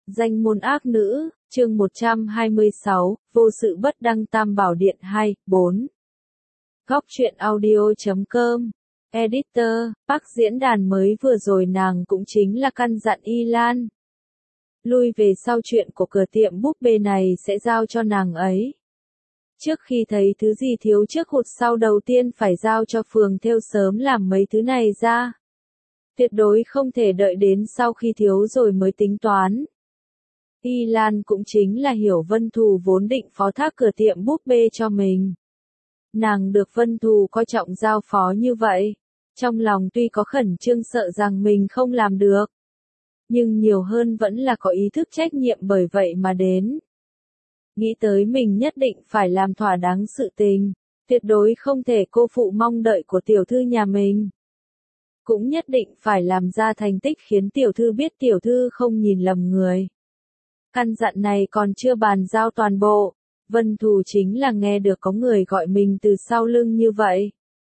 Danh môn ác nữ, chương 126, vô sự bất đăng tam bảo điện 2, 4. Góc truyện audio.com. Editor, Park diễn đàn mới vừa rồi nàng cũng chính là căn dặn Y Lan. Lui về sau chuyện của cửa tiệm búp bê này sẽ giao cho nàng ấy. Trước khi thấy thứ gì thiếu trước hụt sau đầu tiên phải giao cho phường thêu sớm làm mấy thứ này ra. Tuyệt đối không thể đợi đến sau khi thiếu rồi mới tính toán. Y Lan cũng chính là hiểu Vân Thù vốn định phó thác cửa tiệm búp bê cho mình. Nàng được Vân Thù coi trọng giao phó như vậy. Trong lòng tuy có khẩn trương sợ rằng mình không làm được. Nhưng nhiều hơn vẫn là có ý thức trách nhiệm bởi vậy mà đến. Nghĩ tới mình nhất định phải làm thỏa đáng sự tình. Tuyệt đối không thể cô phụ mong đợi của tiểu thư nhà mình. Cũng nhất định phải làm ra thành tích khiến tiểu thư biết tiểu thư không nhìn lầm người. Căn dặn này còn chưa bàn giao toàn bộ, Vân Thù chính là nghe được có người gọi mình từ sau lưng như vậy.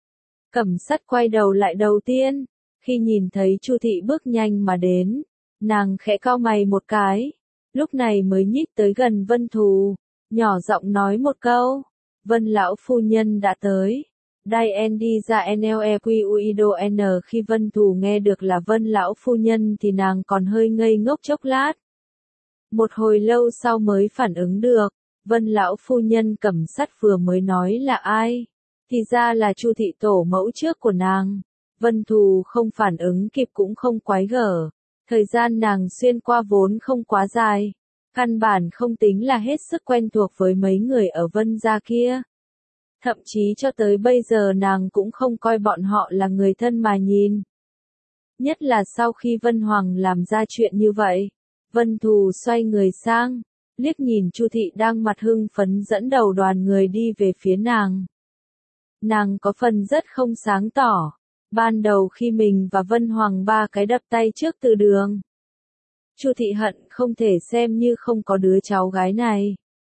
Cẩm Sắt quay đầu lại đầu tiên, khi nhìn thấy Chu thị bước nhanh mà đến, nàng khẽ cau mày một cái, lúc này mới nhích tới gần Vân Thù, nhỏ giọng nói một câu, Vân lão phu nhân đã tới. Đai N đi ra NLEQUIDO N khi Vân Thù nghe được là Vân lão phu nhân thì nàng còn hơi ngây ngốc chốc lát. Một hồi lâu sau mới phản ứng được, Vân lão phu nhân Cẩm Sắt vừa mới nói là ai, thì ra là Chu thị tổ mẫu trước của nàng. Vân Thù không phản ứng kịp cũng không quái gở, thời gian nàng xuyên qua vốn không quá dài, căn bản không tính là hết sức quen thuộc với mấy người ở Vân gia kia. Thậm chí cho tới bây giờ nàng cũng không coi bọn họ là người thân mà nhìn. Nhất là sau khi Vân Hoàng làm ra chuyện như vậy, Vân Thù xoay người sang, liếc nhìn Chu thị đang mặt hưng phấn dẫn đầu đoàn người đi về phía nàng. Nàng có phần rất không sáng tỏ, ban đầu khi mình và Vân Hoàng ba cái đập tay trước từ đường. Chu thị hận không thể xem như không có đứa cháu gái này.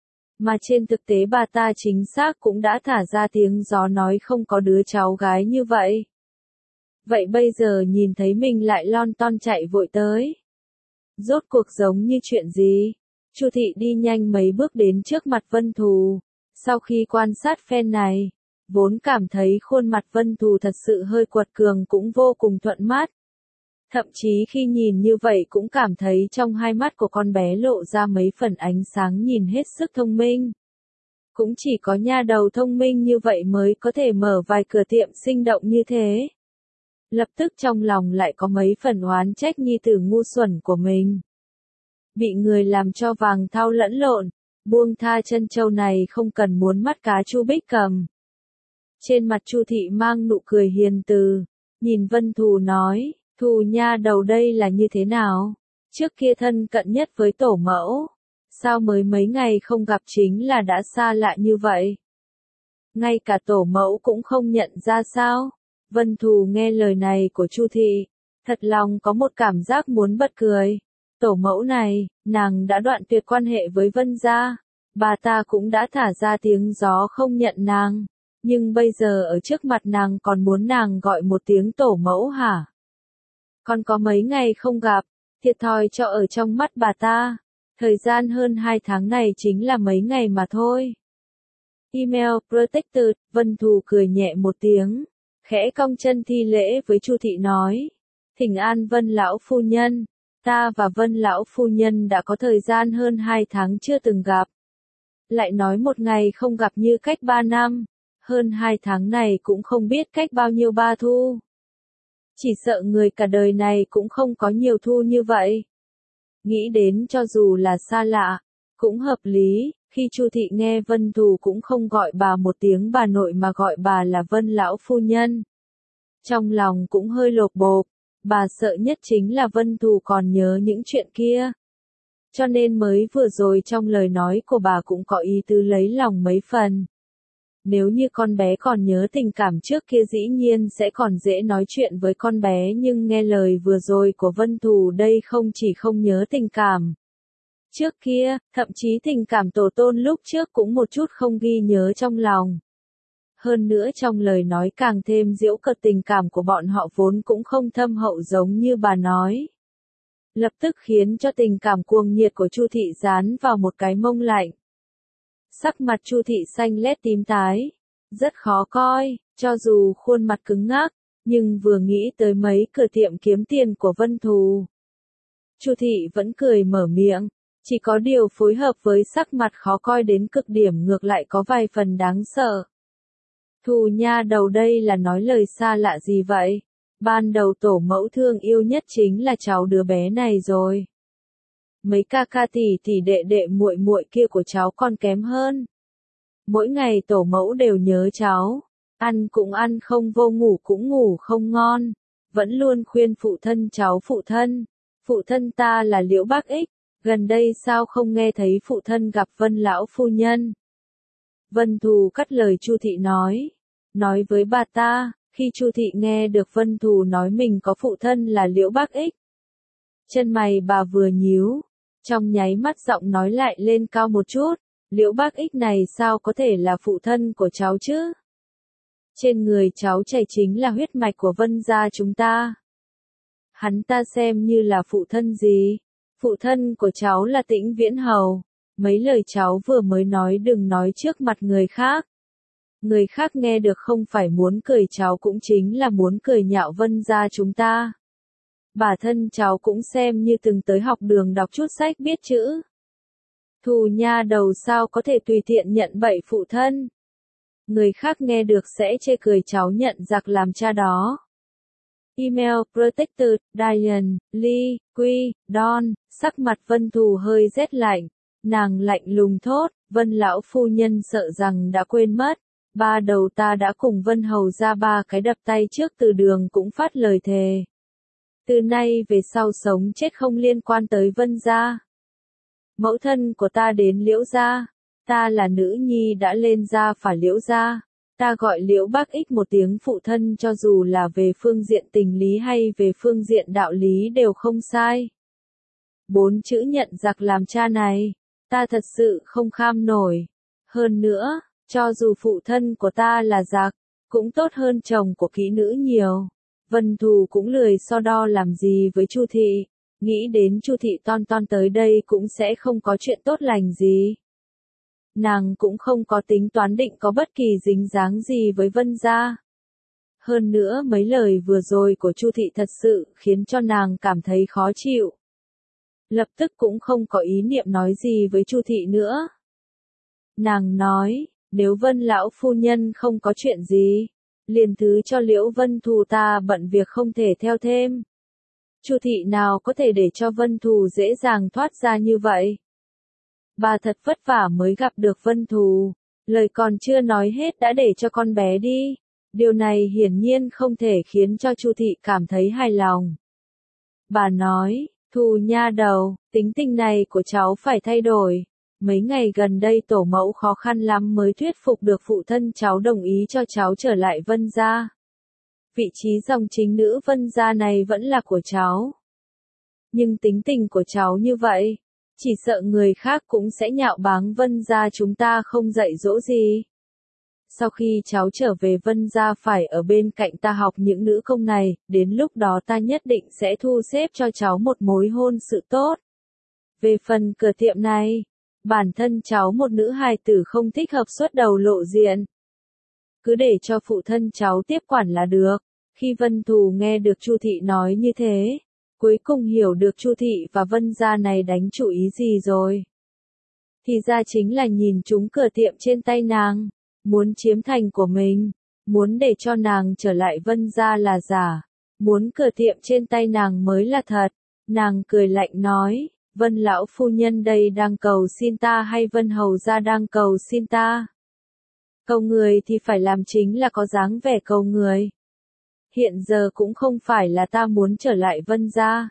Mà trên thực tế bà ta chính xác cũng đã thả ra tiếng gió nói không có đứa cháu gái như vậy. Vậy bây giờ nhìn thấy mình lại lon ton chạy vội tới. Rốt cuộc giống như chuyện gì? Chu thị đi nhanh mấy bước đến trước mặt Vân Thù. Sau khi quan sát phen này, vốn cảm thấy khuôn mặt Vân Thù thật sự hơi quật cường cũng vô cùng thuận mắt. Thậm chí khi nhìn như vậy cũng cảm thấy trong hai mắt của con bé lộ ra mấy phần ánh sáng nhìn hết sức thông minh. Cũng chỉ có nha đầu thông minh như vậy mới có thể mở vài cửa tiệm sinh động như thế. Lập tức trong lòng lại có mấy phần oán trách nhi tử ngu xuẩn của mình. Bị người làm cho vàng thau lẫn lộn, buông tha chân châu này không cần muốn mắt cá Chu Bích Cầm. Trên mặt Chu thị mang nụ cười hiền từ, nhìn Vân Thù nói, Thù nha đầu đây là như thế nào? Trước kia thân cận nhất với tổ mẫu, sao mới mấy ngày không gặp chính là đã xa lạ như vậy? Ngay cả tổ mẫu cũng không nhận ra sao? Vân Thù nghe lời này của Chu thị, thật lòng có một cảm giác muốn bật cười. Tổ mẫu này, nàng đã đoạn tuyệt quan hệ với Vân gia, bà ta cũng đã thả ra tiếng gió không nhận nàng, nhưng bây giờ ở trước mặt nàng còn muốn nàng gọi một tiếng tổ mẫu hả? Còn có mấy ngày không gặp, thiệt thòi cho ở trong mắt bà ta, thời gian hơn 2 tháng này chính là mấy ngày mà thôi. Email Protected, Vân Thù cười nhẹ một tiếng, khẽ cong chân thi lễ với Chu thị nói, thỉnh an Vân lão phu nhân, ta và Vân lão phu nhân đã có thời gian hơn 2 tháng chưa từng gặp. Lại nói một ngày không gặp như cách 3 năm, hơn 2 tháng này cũng không biết cách bao nhiêu ba thu. Chỉ sợ người cả đời này cũng không có nhiều thu như vậy. Nghĩ đến cho dù là xa lạ, cũng hợp lý, khi Chu thị nghe Vân Thù cũng không gọi bà một tiếng bà nội mà gọi bà là Vân lão phu nhân. Trong lòng cũng hơi lột bột, bà sợ nhất chính là Vân Thù còn nhớ những chuyện kia. Cho nên mới vừa rồi trong lời nói của bà cũng có ý tứ lấy lòng mấy phần. Nếu như con bé còn nhớ tình cảm trước kia dĩ nhiên sẽ còn dễ nói chuyện với con bé, nhưng nghe lời vừa rồi của Vân Thù đây không chỉ không nhớ tình cảm trước kia, thậm chí tình cảm tổ tôn lúc trước cũng một chút không ghi nhớ trong lòng. Hơn nữa trong lời nói càng thêm giễu cợt tình cảm của bọn họ vốn cũng không thâm hậu giống như bà nói. lập tức khiến cho tình cảm cuồng nhiệt của Chu Thị dán vào một cái mông lạnh. Sắc mặt Chu Thị xanh lét tím tái, rất khó coi, cho dù khuôn mặt cứng ngắc, nhưng vừa nghĩ tới mấy cửa tiệm kiếm tiền của Vân Thù, Chu Thị vẫn cười mở miệng, chỉ có điều phối hợp với sắc mặt khó coi đến cực điểm ngược lại có vài phần đáng sợ. Thù nha đầu đây là nói lời xa lạ gì vậy? Ban đầu tổ mẫu thương yêu nhất chính là cháu đứa bé này rồi. Mấy ca ca tỷ đệ đệ muội muội kia của cháu còn kém hơn. Mỗi ngày tổ mẫu đều nhớ cháu, ăn cũng ăn không vô, ngủ cũng ngủ không ngon, vẫn luôn khuyên phụ thân cháu phụ thân ta là Liễu Bác Ích, gần đây sao không nghe thấy phụ thân gặp Vân lão phu nhân. Vân Thù cắt lời Chu Thị nói với bà ta, khi Chu Thị nghe được Vân Thù nói mình có phụ thân là Liễu Bác Ích. Chân mày bà vừa nhíu, trong nháy mắt giọng nói lại lên cao một chút, Liễu Bác Ích này sao có thể là phụ thân của cháu chứ? Trên người cháu chảy chính là huyết mạch của Vân gia chúng ta. Hắn ta xem như là phụ thân gì? Phụ thân của cháu là Tĩnh Viễn Hầu. Mấy lời cháu vừa mới nói đừng nói trước mặt người khác. Người khác nghe được không phải muốn cười cháu cũng chính là muốn cười nhạo Vân gia chúng ta. Bản thân cháu cũng xem như từng tới học đường đọc chút sách biết chữ. Thù nha đầu sao có thể tùy tiện nhận bậy phụ thân. Người khác nghe được sẽ chê cười cháu nhận giặc làm cha đó. Email Protected, Diane, Lee, Quy, Don, sắc mặt Vân Thù hơi rét lạnh. Nàng lạnh lùng thốt, Vân lão phu nhân sợ rằng đã quên mất. Ba đầu ta đã cùng Vân hầu ra ba cái đập tay trước từ đường cũng phát lời thề. Từ nay về sau sống chết không liên quan tới Vân gia. Mẫu thân của ta đến Liễu gia, ta là nữ nhi đã lên gia phả Liễu gia, ta gọi Liễu Bác Ích một tiếng phụ thân cho dù là về phương diện tình lý hay về phương diện đạo lý đều không sai. 4 chữ nhận giặc làm cha này, ta thật sự không kham nổi. Hơn nữa, cho dù phụ thân của ta là giặc, cũng tốt hơn chồng của kỹ nữ nhiều. Vân Thù cũng lười so đo làm gì với Chu Thị, nghĩ đến Chu Thị ton tới đây cũng sẽ không có chuyện tốt lành gì. Nàng cũng không có tính toán định có bất kỳ dính dáng gì với Vân gia. Hơn nữa mấy lời vừa rồi của Chu Thị thật sự khiến cho nàng cảm thấy khó chịu. Lập tức cũng không có ý niệm nói gì với Chu Thị nữa. Nàng nói, nếu Vân lão phu nhân không có chuyện gì, liền thứ cho Liễu Vân Thù ta bận việc không thể theo thêm. Chu Thị nào có thể để cho Vân Thù dễ dàng thoát ra như vậy. Bà thật vất vả mới gặp được Vân Thù, lời còn chưa nói hết đã để cho con bé đi. Điều này hiển nhiên không thể khiến cho Chu Thị cảm thấy hài lòng. Bà nói, Thù nha đầu, tính tình này của cháu phải thay đổi. Mấy ngày gần đây tổ mẫu khó khăn lắm mới thuyết phục được phụ thân cháu đồng ý cho cháu trở lại Vân gia. Vị trí dòng chính nữ Vân gia này vẫn là của cháu. Nhưng tính tình của cháu như vậy, chỉ sợ người khác cũng sẽ nhạo báng Vân gia chúng ta không dạy dỗ gì. Sau khi cháu trở về Vân gia phải ở bên cạnh ta học những nữ công này, đến lúc đó ta nhất định sẽ thu xếp cho cháu một mối hôn sự tốt. Về phần cửa tiệm này, bản thân cháu một nữ hài tử không thích hợp xuất đầu lộ diện. Cứ để cho phụ thân cháu tiếp quản là được. Khi Vân Thù nghe được Chu Thị nói như thế, cuối cùng hiểu được Chu Thị và Vân gia này đánh chủ ý gì rồi. Thì ra chính là nhìn chúng cửa tiệm trên tay nàng, muốn chiếm thành của mình, muốn để cho nàng trở lại Vân gia là giả, muốn cửa tiệm trên tay nàng mới là thật. Nàng cười lạnh nói, Vân lão phu nhân đây đang cầu xin ta hay Vân hầu gia đang cầu xin ta? Cầu người thì phải làm chính là có dáng vẻ cầu người. Hiện giờ cũng không phải là ta muốn trở lại Vân gia,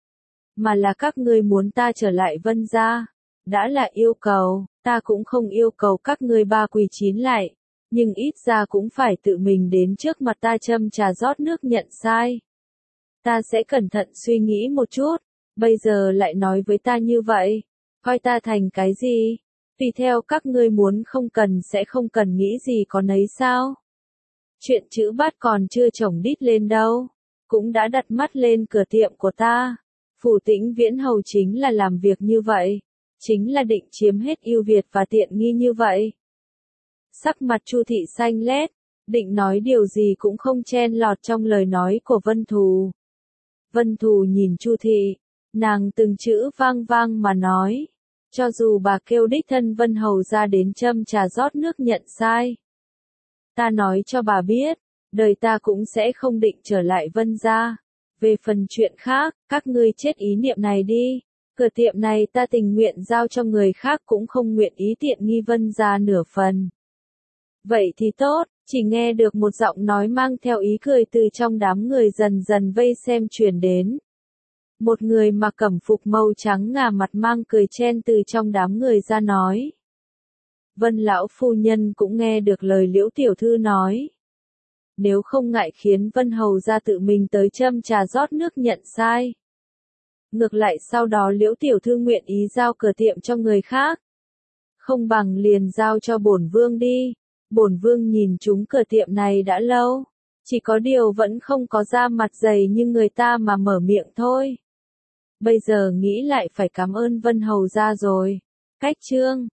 mà là các ngươi muốn ta trở lại Vân gia. Đã là yêu cầu, ta cũng không yêu cầu các ngươi ba quỳ chín lại, nhưng ít ra cũng phải tự mình đến trước mặt ta châm trà rót nước nhận sai. Ta sẽ cẩn thận suy nghĩ một chút, bây giờ lại nói với ta như vậy, coi ta thành cái gì? Tùy theo các ngươi muốn không cần sẽ không cần nghĩ gì có nấy sao? Chuyện chữ bát còn chưa chồng đít lên đâu, cũng đã đặt mắt lên cửa tiệm của ta. Phủ Tĩnh Viễn Hầu chính là làm việc như vậy, chính là định chiếm hết ưu việt và tiện nghi như vậy. Sắc mặt Chu Thị xanh lét, định nói điều gì cũng không chen lọt trong lời nói của Vân Thù. Vân Thù nhìn Chu Thị, nàng từng chữ vang vang mà nói, cho dù bà kêu đích thân Vân Hầu ra đến châm trà rót nước nhận sai. Ta nói cho bà biết, đời ta cũng sẽ không định trở lại Vân gia. Về phần chuyện khác, các ngươi chết ý niệm này đi. Cửa tiệm này ta tình nguyện giao cho người khác cũng không nguyện ý tiện nghi Vân gia nửa phần. Vậy thì tốt, chỉ nghe được một giọng nói mang theo ý cười từ trong đám người dần dần vây xem truyền đến. Một người mặc cẩm phục màu trắng ngà mặt mang cười chen từ trong đám người ra nói. Vân lão phu nhân cũng nghe được lời Liễu tiểu thư nói. Nếu không ngại khiến Vân hầu ra tự mình tới châm trà rót nước nhận sai. Ngược lại sau đó Liễu tiểu thư nguyện ý giao cửa tiệm cho người khác. Không bằng liền giao cho bổn vương đi. Bổn vương nhìn chúng cửa tiệm này đã lâu, chỉ có điều vẫn không có ra mặt dày như người ta mà mở miệng thôi. Bây giờ nghĩ lại phải cảm ơn Vân hầu ra rồi. Cách chương